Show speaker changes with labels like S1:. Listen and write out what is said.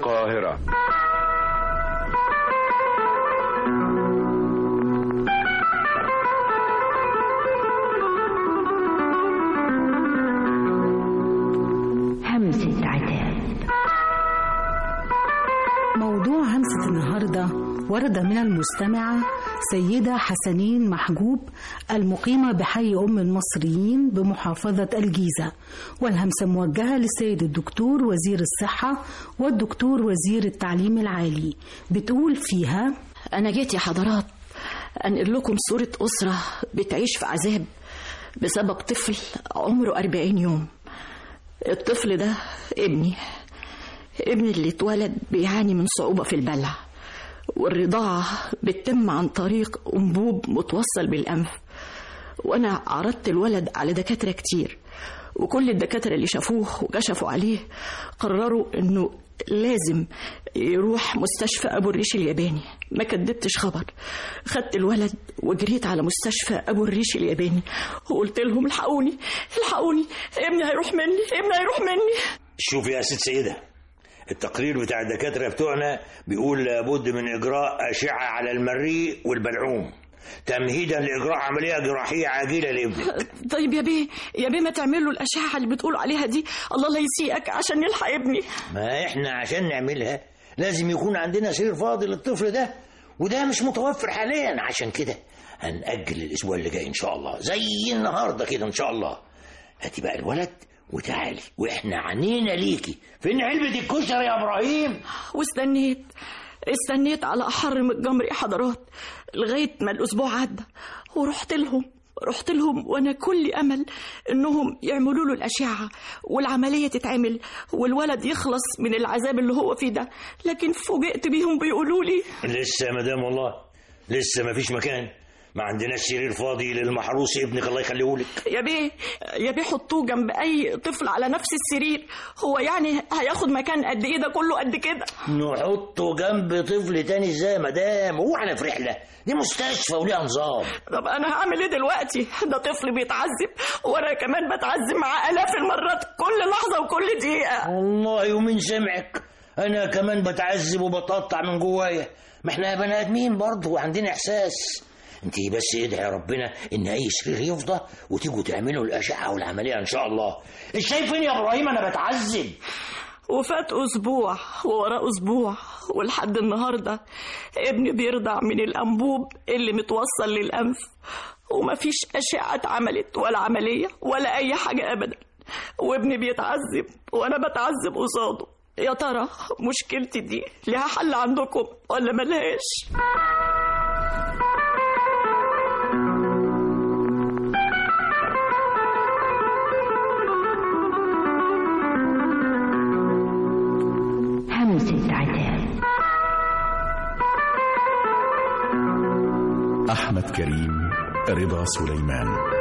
S1: القاهرة.
S2: همسة عتاب. موضوع همسة النهاردة ورد من المستمعة سيدة حسنين محجوب المقيمة بحي أم المصريين بمحافظة الجيزة، والهمسة موجهة للسيد الدكتور وزير الصحة والدكتور وزير التعليم العالي. بتقول فيها:
S3: أنا جيت يا حضرات أنقل لكم صورة أسرة بتعيش في عذاب بسبب طفل عمره 40 يوم. الطفل ده ابني اللي اتولد بيعاني من صعوبة في البلع، والرضاعة بتتم عن طريق أنبوب متوصل بالأنف. وأنا عرضت الولد على دكاترة كتير، وكل الدكاترة اللي شافوه وكشفوا عليه قرروا إنه لازم يروح مستشفى أبو الريش الياباني. ما كدبتش خبر، خدت الولد وجريت على مستشفى أبو الريش الياباني وقلت لهم: الحقوني ابني هيروح مني.
S4: شوف يا ست سيدة، التقرير بتاع الدكاترة بتوعنا بيقول لابد من إجراء أشعة على المريء والبلعوم تمهيدا لإجراء عملية جراحية عاجلة لابنك.
S3: طيب يا بيه ما تعملوا الأشعة اللي بتقولوا عليها دي، الله لا يسيئك، عشان نلحق ابني.
S4: ما إحنا عشان نعملها لازم يكون عندنا سرير فاضي للطفل ده، وده مش متوفر حاليا. عشان كده هنأجل الأسبوع اللي جاي إن شاء الله، زي النهاردة كده إن شاء الله. هاتي بقى الولد وتعالي، واحنا عنينا ليكي. فين علبة الكشري يا ابراهيم؟
S3: واستنيت على احر من الجمر يا حضرات لغايه ما الاسبوع عدى، ورحت لهم وانا كل امل انهم يعملوا له الاشعه والعمليه تتعمل والولد يخلص من العذاب اللي هو فيه ده. لكن فوجئت بيهم بيقولوا لي:
S4: لسه يا مدام، والله لسه ما فيش مكان، ما عندناش سرير فاضي للمحروس ابنك الله يخليهولك.
S3: يا بيه حطوه جنب اي طفل على نفس السرير، هو يعني هياخد مكان قد ايه؟ ده كله قد كده.
S4: نحطه جنب طفل تاني ازاي يا مدام؟ هو احنا في رحله؟ دي مستشفى وليها نظام.
S3: طب انا هعمل ايه دلوقتي؟ ده طفل بيتعذب وانا كمان بتعذب مع الاف المرات كل لحظه وكل دقيقه.
S4: والله ومين سمعك؟ انا كمان بتعذب وبتقطع من جوايا، ما احنا بني ادمين برضه وعندنا احساس. انت بس ادعي ربنا ان اي سرير يفضى وتيجوا تعملوا الاشعه والعمليه ان شاء الله. الشايف فين يا ابراهيم؟ انا بتعذب.
S3: وفات اسبوع ووراه اسبوع، ولحد النهارده ابني بيرضع من الانبوب اللي متوصل للانف، ومفيش اشعه اتعملت ولا عمليه ولا اي حاجه ابدا، وابني بيتعذب وانا بتعذب قصاده. يا ترى مشكلتي دي لها حل عندكم ولا ملهاش؟
S2: همسة عتاب.
S5: أحمد كريم، رضا سليمان.